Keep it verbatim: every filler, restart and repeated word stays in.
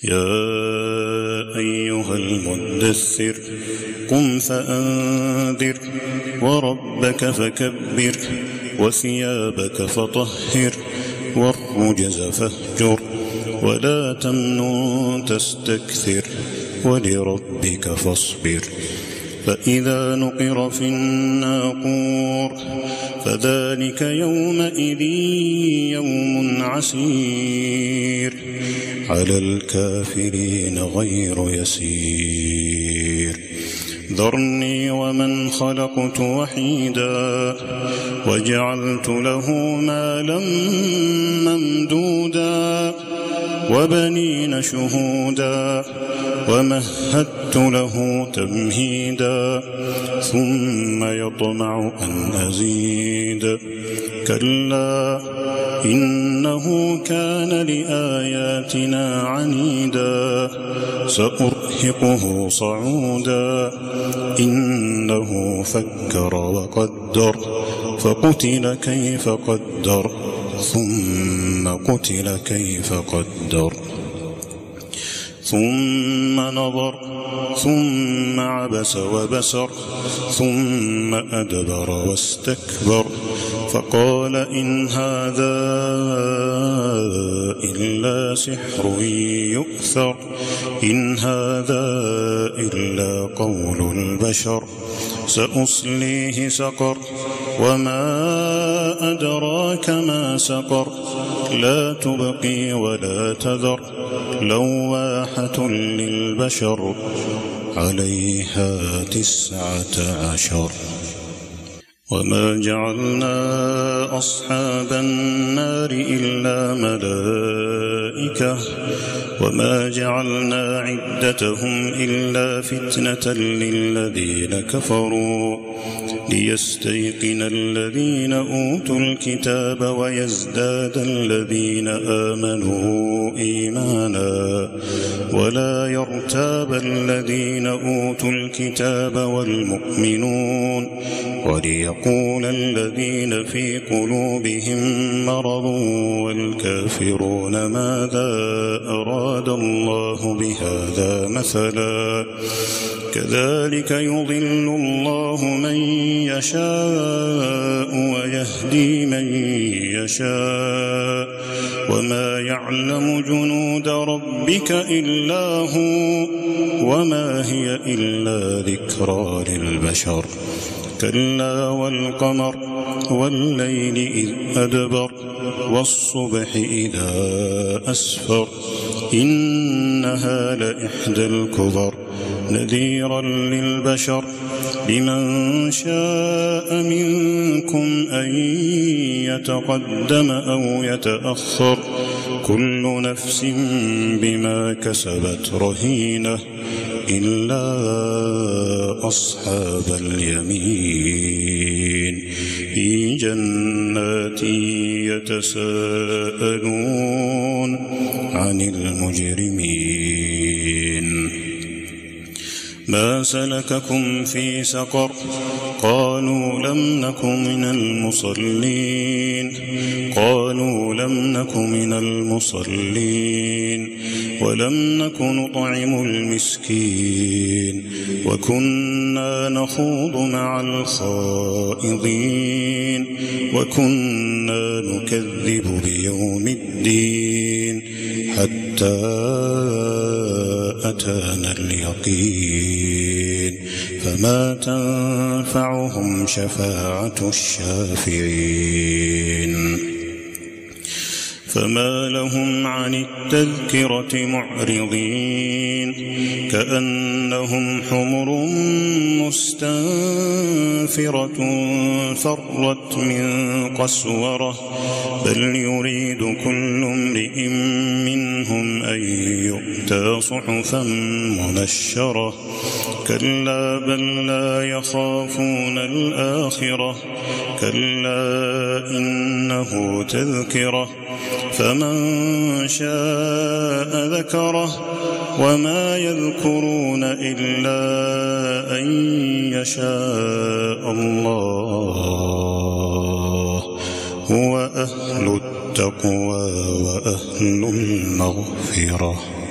يا أيها المدثر قم فأنذر وربك فكبر وثيابك فطهر والرجز فاهجر ولا تمنن تستكثر ولربك فاصبر فإذا نقر في الناقور فذلك يومئذ يوم عسير على الكافرين غير يسير ذرني ومن خلقت وحيدا وجعلت له مالا ممدودا وبنين شهودا ومهدت له تمهيدا ثم يطمع أن أزيد كلا إنه كان لآياتنا عنيدا سأرهقه صعودا إنه فكر وقدر فقتل كيف قدر ثم قتل كيف قدر ثم نظر ثم عبس وبسر ثم أدبر واستكبر فقال إن هذا إلا سحر يؤثر إن هذا إلا قول البشر سأصليه سقر وما أدراك ما سقر لا تبقي ولا تذر لواحة للبشر عليها تسعة عشر وما جعلنا أصحاب النار إلا ملائكة وما جعلنا عدتهم إلا فتنة للذين كفروا ليستيقن الذين أوتوا الكتاب ويزداد الذين آمنوا إيمانا ولا يرتاب الذين أوتوا الكتاب والمؤمنون وليقول الذين في قلوبهم مرض والكافرون ماذا أراد الله بهذا مثلا كذلك يضل الله من يشاء ويهدي من يشاء وما يعلم جنود ربك إلا هو وما هي إلا ذكرى للبشر كلا والقمر والليل إذ أدبر والصبح إذا أسفر إنها لإحدى الكبر نذيرا للبشر لمن شاء منكم أن يتقدم أو يتأخر كل نفس بما كسبت رهينة إلا أصحاب اليمين في جنات يتساءلون عن المجرمين ما سلككم في سقر قالوا لم نك من المصلين قالوا لم نك من المصلين ولم نك نطعم المسكين وكنا نخوض مع الخائضين وكنا نكذب بيوم الدين حتى أتانا اليقين فما تنفعهم شفاعة الشافعين فما لهم عن التذكرة معرضين كأنهم حمر مستنفرة فرت من قسورة بل يريد كل امرئ منهم أن يؤتى صحفا منشرة كلا بل لا يخافون الآخرة كلا إنه تذكرة فمن شاء ذكره وما يذكرون إلا أن يشاء الله هو أهل التقوى وأهل المغفرة.